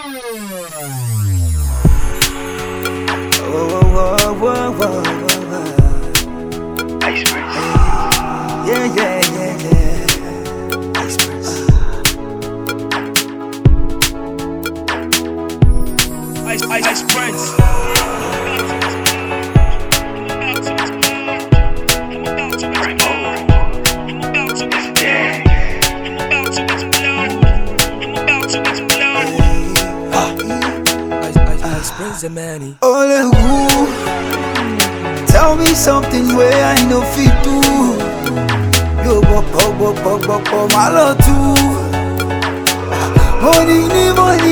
Ice Prince. Yeah. Ice Prince. Ice Prince. Ice Prince and Manny. Ole who? Tell me something where I know fit do. Yo bop my love too. Money,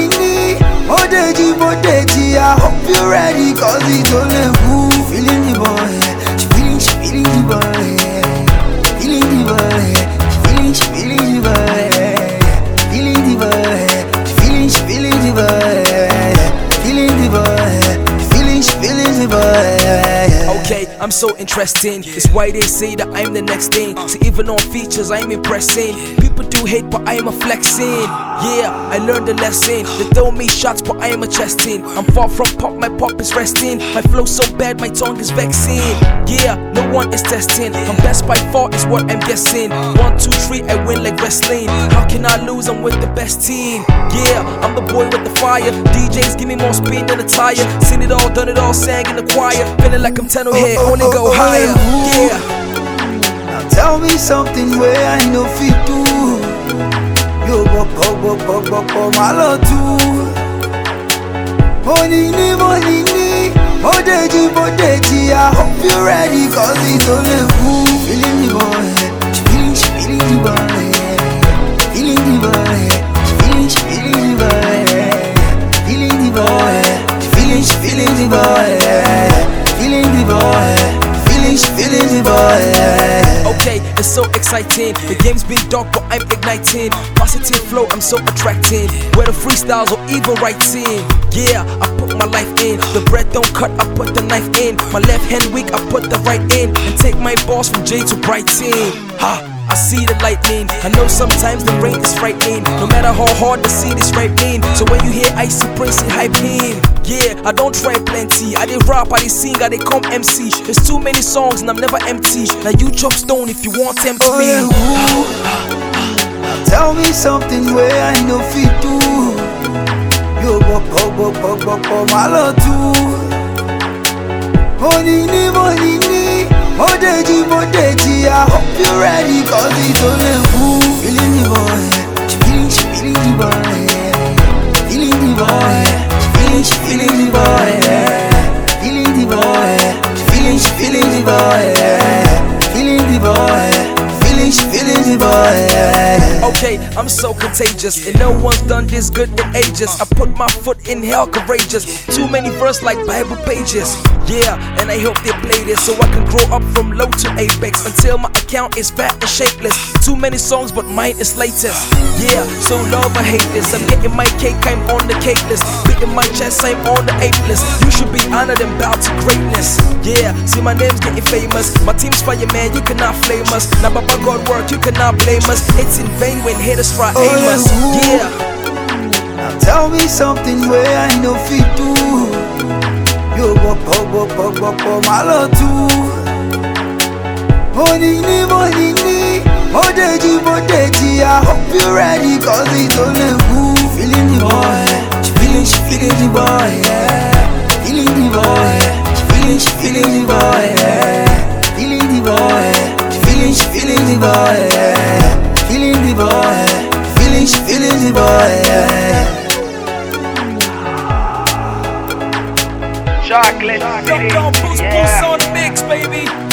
Modeji, I hope you're ready, cause it's only who. Feeling the boy, she feeling the boy. Feeling the boy, she feeling the boy. Feeling the boy, she feeling the boy. Feeling the boy, she feeling the boy. Okay, I'm so interesting. It's why they say that I'm the next thing. So even on features, I'm impressing. People do hate, but I'm a flexing. Yeah, I learned a lesson. They throw me shots, but I am a chesting. I'm far from pop, my pop is resting. My flow so bad, my tongue is vexing. Yeah, no one is testing. I'm best by far, is what I'm guessing. 1, 2, 3, I win like wrestling. How can I lose? I'm with the best team. Yeah, I'm the boy with the fire. DJs give me more speed than a tire. Seen it all, done it all, sang in the choir. Feeling like I'm 10 here, only go higher. Yeah. Now tell me something where I know fit do. Yo bop my love too. Money, Modeji, I hope you're ready, cause it's only who. Feeling the boy, she feeling the boy. Feeling the boy, she feeling the boy. Feeling the boy, she feeling the boy. Feeling the boy, she feeling the boy. Okay, it's so exciting. The game's been dark, but I'm igniting. Positive flow, I'm so attracting. Whether freestyles or even writing. Yeah, I put my life in. The bread don't cut, I put the knife in. My left hand weak, I put the right in. And take my boss from J to Brighton. Ha! I see the lightning. I know sometimes the rain is frightening. No matter how hard the seed is ripening. So when you hear Icy Prince, it hyping. Yeah, I don't try plenty. I did rap, I did sing, I did come MC. There's too many songs and I'm never empty. Now you chop stone if you want tempt me. Tell me something where I know fit do. Yo bop my love too. Money, Modeji, I hope you're ready, cause it's only who. Feeling the boy, she feeling the boy. Feeling the boy, she feeling the boy. Feeling the boy, she feeling the boy. Feeling the boy, she feeling the boy. Okay, I'm so contagious, and no one's done this good in ages. I put my foot in hell courageous. Too many verse like Bible pages. Yeah, and I hope they play this so I can grow up from low to apex until my account is fat and shapeless. Too many songs, but mine is latest. Yeah, so love or hate this. I'm getting my cake, I'm on the cake list. Beating my chest, I'm on the ape list. You should be honored and bow to greatness. Yeah, see my name's getting famous. My team's fire, man, you cannot flame us. Now Baba God work, you cannot blame us. It's in vain when haters try aim us. Yeah. Now tell me something where I know fit do. Yo bop my love too. Money, Modeji, I hope you're ready, cause it's only who. Feeling the boy, she feeling the boy. Feeling the boy, she feeling the boy. Feeling the boy, she feeling the boy. Feeling the boy, she feeling the boy. Chocolate City. Boost on the mix, baby.